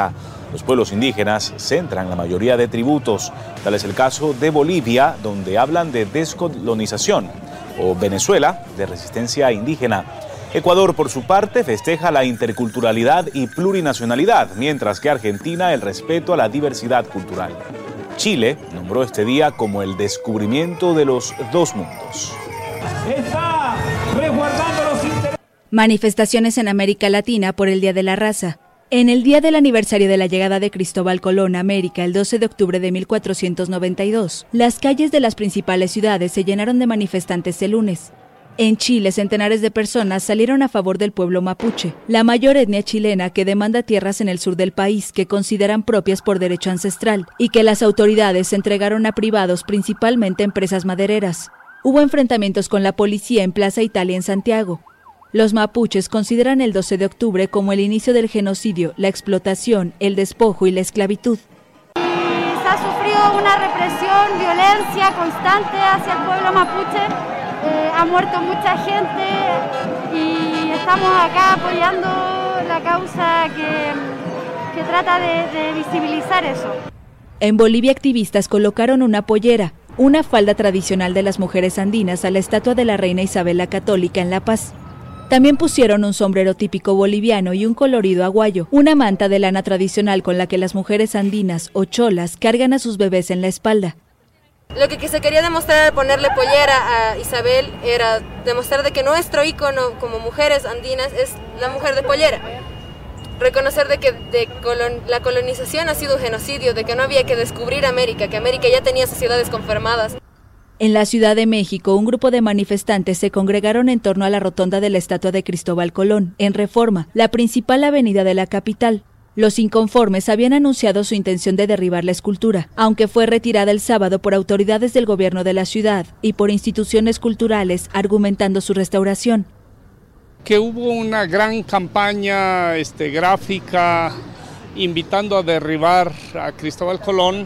Los pueblos indígenas centran la mayoría de tributos. Tal es el caso de Bolivia, donde hablan de descolonización, o Venezuela, de resistencia indígena. Ecuador, por su parte, festeja la interculturalidad y plurinacionalidad, mientras que Argentina el respeto a la diversidad cultural. Chile nombró este día como el descubrimiento de los dos mundos. Está resguardando los intereses. Manifestaciones en América Latina por el Día de la Raza. En el día del aniversario de la llegada de Cristóbal Colón a América, el 12 de octubre de 1492, las calles de las principales ciudades se llenaron de manifestantes el lunes. En Chile, centenares de personas salieron a favor del pueblo mapuche, la mayor etnia chilena que demanda tierras en el sur del país que consideran propias por derecho ancestral y que las autoridades entregaron a privados, principalmente empresas madereras. Hubo enfrentamientos con la policía en Plaza Italia en Santiago. Los mapuches consideran el 12 de octubre como el inicio del genocidio, la explotación, el despojo y la esclavitud. Se ha sufrido una represión, violencia constante hacia el pueblo mapuche. Ha muerto mucha gente y estamos acá apoyando la causa que trata de visibilizar eso. En Bolivia, activistas colocaron una pollera, una falda tradicional de las mujeres andinas, a la estatua de la reina Isabel la Católica en La Paz. También pusieron un sombrero típico boliviano y un colorido aguayo, una manta de lana tradicional con la que las mujeres andinas o cholas cargan a sus bebés en la espalda. Lo que se quería demostrar al ponerle pollera a Isabel era demostrar de que nuestro ícono como mujeres andinas es la mujer de pollera. Reconocer de que la colonización ha sido un genocidio, de que no había que descubrir América, que América ya tenía sociedades conformadas. En la Ciudad de México, un grupo de manifestantes se congregaron en torno a la rotonda de la estatua de Cristóbal Colón, en Reforma, la principal avenida de la capital. Los inconformes habían anunciado su intención de derribar la escultura, aunque fue retirada el sábado por autoridades del gobierno de la ciudad y por instituciones culturales argumentando su restauración. Que hubo una gran campaña gráfica invitando a derribar a Cristóbal Colón,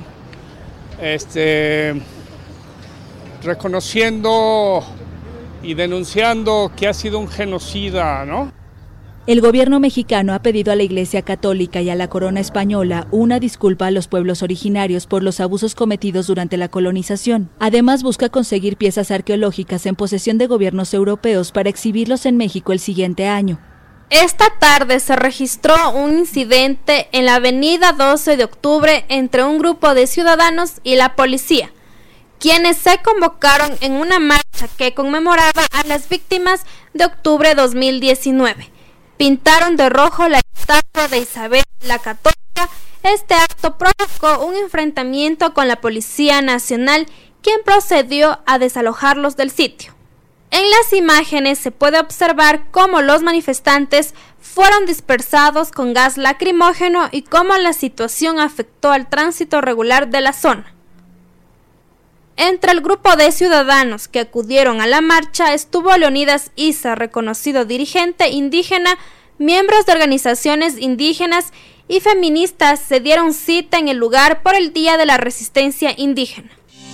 reconociendo y denunciando que ha sido un genocida, ¿no? El gobierno mexicano ha pedido a la Iglesia Católica y a la Corona Española una disculpa a los pueblos originarios por los abusos cometidos durante la colonización. Además, busca conseguir piezas arqueológicas en posesión de gobiernos europeos para exhibirlos en México el siguiente año. Esta tarde se registró un incidente en la avenida 12 de octubre entre un grupo de ciudadanos y la policía, quienes se convocaron en una marcha que conmemoraba a las víctimas de octubre 2019. Pintaron de rojo la estatua de Isabel la Católica. Este acto provocó un enfrentamiento con la Policía Nacional, quien procedió a desalojarlos del sitio. En las imágenes se puede observar cómo los manifestantes fueron dispersados con gas lacrimógeno y cómo la situación afectó al tránsito regular de la zona. Entre el grupo de ciudadanos que acudieron a la marcha estuvo Leonidas Issa, reconocido dirigente indígena, miembros de organizaciones indígenas y feministas se dieron cita en el lugar por el Día de la Resistencia Indígena.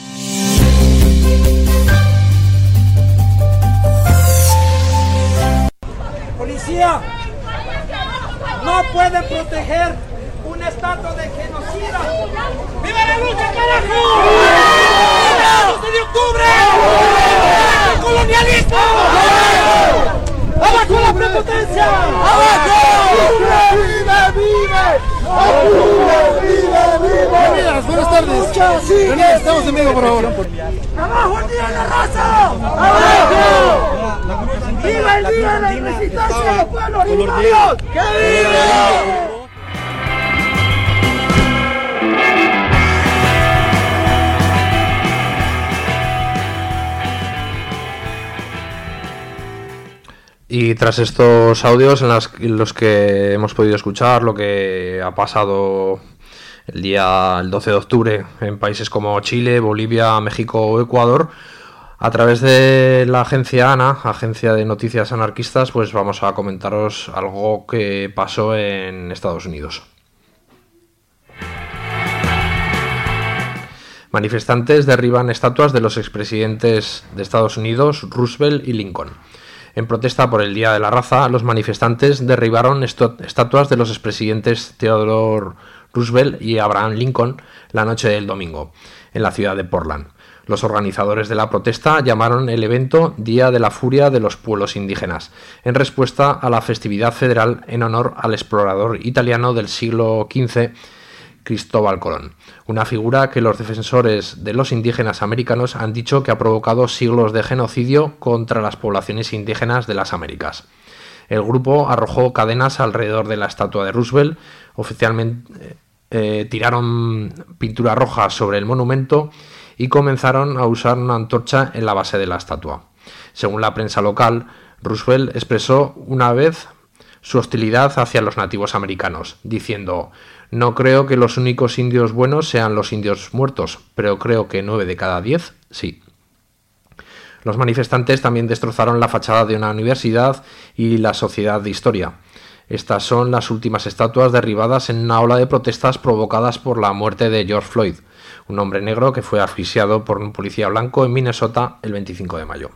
Policía, no pueden proteger un estatua de genocida. ¡Viva la lucha, carajo! ¡El 12 de octubre! ¡El colonialismo! ¡Abajo la prepotencia! ¡Abajo! ¡Vive, vive! ¡Vive, vive! Buenas tardes. Estamos en vivo, por favor. ¡Abajo el Día de la Raza! ¡Abajo! ¡Viva el Día de la Resistencia de los pueblos originarios! ¡Que vive! Y tras estos audios en los que hemos podido escuchar lo que ha pasado el 12 de octubre en países como Chile, Bolivia, México o Ecuador, a través de la agencia ANA, Agencia de Noticias Anarquistas, pues vamos a comentaros algo que pasó en Estados Unidos. Manifestantes derriban estatuas de los expresidentes de Estados Unidos, Roosevelt y Lincoln. En protesta por el Día de la Raza, los manifestantes derribaron estatuas de los expresidentes Theodore Roosevelt y Abraham Lincoln la noche del domingo, en la ciudad de Portland. Los organizadores de la protesta llamaron el evento Día de la Furia de los Pueblos Indígenas, en respuesta a la festividad federal en honor al explorador italiano del siglo XV, Cristóbal Colón, una figura que los defensores de los indígenas americanos han dicho que ha provocado siglos de genocidio contra las poblaciones indígenas de las Américas. El grupo arrojó cadenas alrededor de la estatua de Roosevelt, oficialmente tiraron pintura roja sobre el monumento y comenzaron a usar una antorcha en la base de la estatua. Según la prensa local, Roosevelt expresó una vez su hostilidad hacia los nativos americanos, diciendo: "No creo que los únicos indios buenos sean los indios muertos, pero creo que 9 de cada 10 sí". Los manifestantes también destrozaron la fachada de una universidad y la Sociedad de Historia. Estas son las últimas estatuas derribadas en una ola de protestas provocadas por la muerte de George Floyd, un hombre negro que fue asfixiado por un policía blanco en Minnesota el 25 de mayo.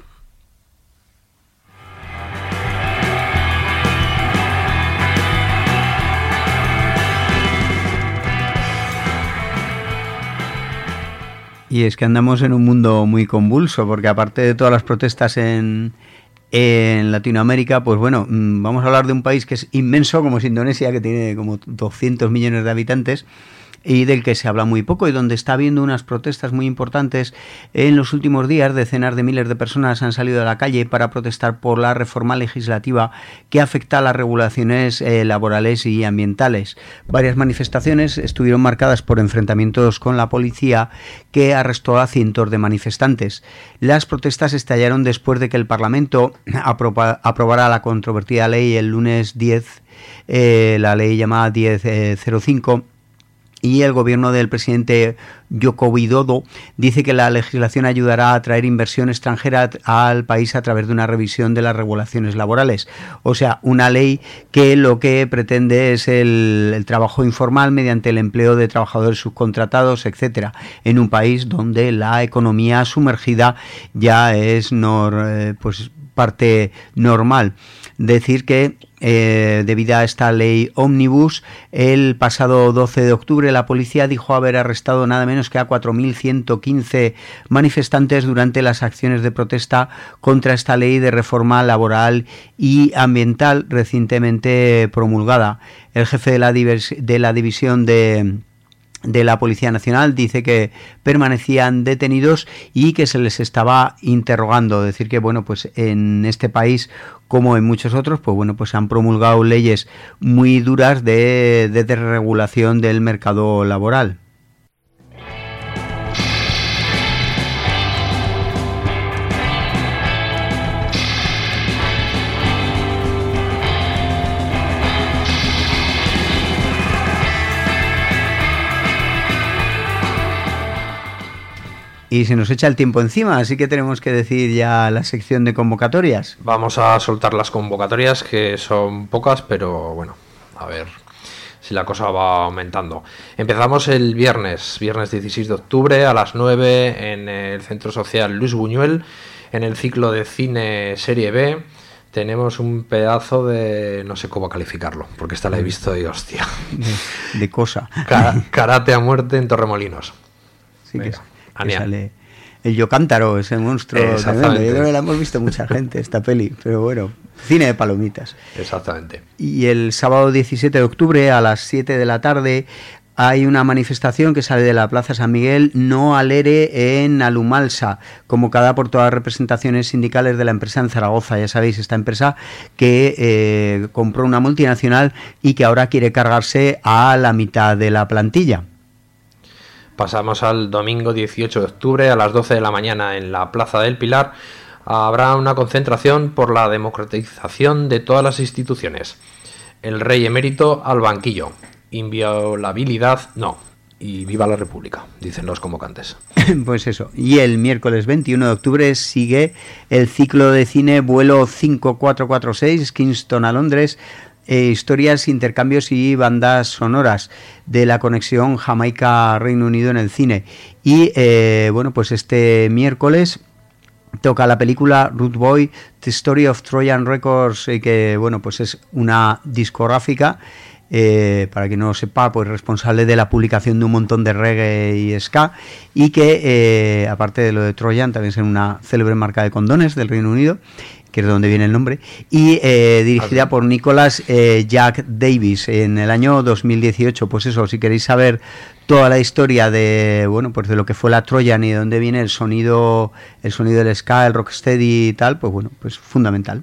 Y es que andamos en un mundo muy convulso, porque aparte de todas las protestas en Latinoamérica, pues bueno, vamos a hablar de un país que es inmenso, como es Indonesia, que tiene como 200 millones de habitantes, y del que se habla muy poco, y donde está habiendo unas protestas muy importantes. En los últimos días, decenas de miles de personas han salido a la calle para protestar por la reforma legislativa que afecta a las regulaciones laborales y ambientales. Varias manifestaciones estuvieron marcadas por enfrentamientos con la policía, que arrestó a cientos de manifestantes. Las protestas estallaron después de que el Parlamento aprobara la controvertida ley el lunes 10, la ley llamada 1005, y el gobierno del presidente Joko Widodo dice que la legislación ayudará a atraer inversión extranjera al país a través de una revisión de las regulaciones laborales. O sea, una ley que lo que pretende es el trabajo informal mediante el empleo de trabajadores subcontratados, etcétera, en un país donde la economía sumergida ya es pues parte normal. Decir que debido a esta ley ómnibus, el pasado 12 de octubre la policía dijo haber arrestado nada menos que a 4.115 manifestantes durante las acciones de protesta contra esta ley de reforma laboral y ambiental recientemente promulgada. El jefe de la división de la Policía Nacional dice que permanecían detenidos y que se les estaba interrogando. Decir que bueno, pues en este país, como en muchos otros, pues bueno, pues se han promulgado leyes muy duras de desregulación del mercado laboral. Y se nos echa el tiempo encima, así que tenemos que decir ya la sección de convocatorias. Vamos a soltar las convocatorias, que son pocas, pero bueno, a ver si la cosa va aumentando. Empezamos el viernes 16 de octubre a las 9 en el Centro Social Luis Buñuel, en el ciclo de cine Serie B. Tenemos un pedazo de... no sé cómo calificarlo, porque esta la he visto y hostia. De cosa. Karate a muerte en Torremolinos. Sí, que sale el Yocántaro, ese monstruo. Exactamente. Yo creo que la hemos visto mucha gente, esta peli, pero bueno, cine de palomitas. Exactamente. Y el sábado 17 de octubre a las 7 de la tarde hay una manifestación que sale de la Plaza San Miguel, no al ERE, en Alumalsa, convocada por todas las representaciones sindicales de la empresa en Zaragoza. Ya sabéis, esta empresa que compró una multinacional y que ahora quiere cargarse a la mitad de la plantilla. Pasamos al domingo 18 de octubre a las 12 de la mañana en la Plaza del Pilar. Habrá una concentración por la democratización de todas las instituciones. El rey emérito al banquillo. Inviolabilidad no. Y viva la República, dicen los convocantes. Pues eso. Y el miércoles 21 de octubre sigue el ciclo de cine Vuelo 5446, Kingston a Londres. Historias, intercambios y bandas sonoras de la conexión Jamaica-Reino Unido en el cine. Y bueno, pues este miércoles toca la película Root Boy, The Story of Trojan Records, que bueno, pues es una discográfica para quien no lo sepa, pues responsable de la publicación de un montón de reggae y ska, y que aparte de lo de Trojan también es una célebre marca de condones del Reino Unido, que es de donde viene el nombre, y dirigida por Nicholas Jack Davis en el año 2018. Pues eso, si queréis saber toda la historia de, bueno, pues de lo que fue la Trojan y de dónde viene el sonido del ska, el rocksteady y tal, pues bueno, pues fundamental.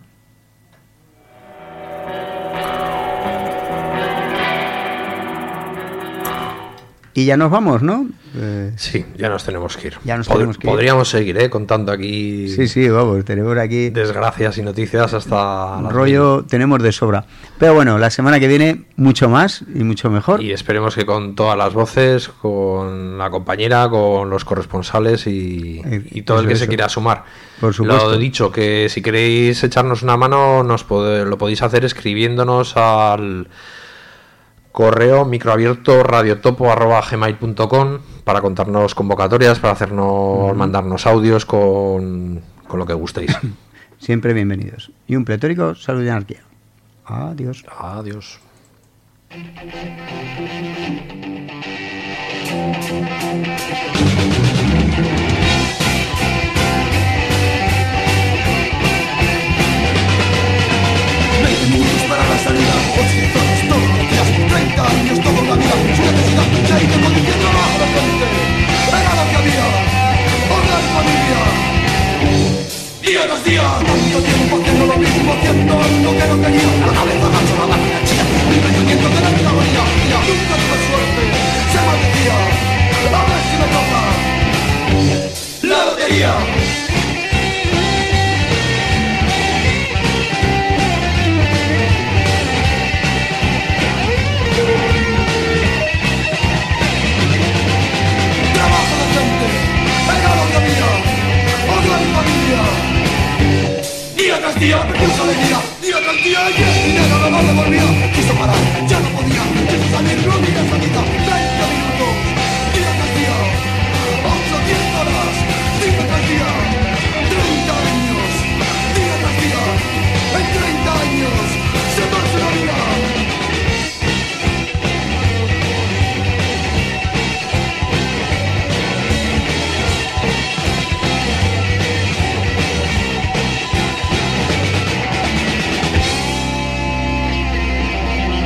Y ya nos vamos, ¿no? Sí, ya nos tenemos que ir. Podríamos seguir contando aquí. Sí, vamos, tenemos aquí desgracias y noticias hasta rollo, tenemos de sobra. Pero bueno, la semana que viene mucho más y mucho mejor. Y esperemos que con todas las voces, con la compañera, con los corresponsales y todo el que se quiera sumar. Por supuesto. Lo dicho, que si queréis echarnos una mano, lo podéis hacer escribiéndonos al correo microabierto@radiotopo.gmail.com para contarnos convocatorias, para hacernos mandarnos audios con lo que gustéis. Siempre bienvenidos. Y un pletórico salud y anarquía. Adiós. Adiós. Para la salida, 8 horas todos los días, 30 años toda la vida, sin necesidad de que conduciendo a la gente. Era lo que había, otra familia. Día tras día, tanto tiempo haciendo lo mismo, haciendo lo que no quería. La cabeza macho, la máquina chilla, el pensamiento de la categoría. Nunca tuve suerte, se maldecía, a ver si me toca la lotería. Día tras día me pulso alegría.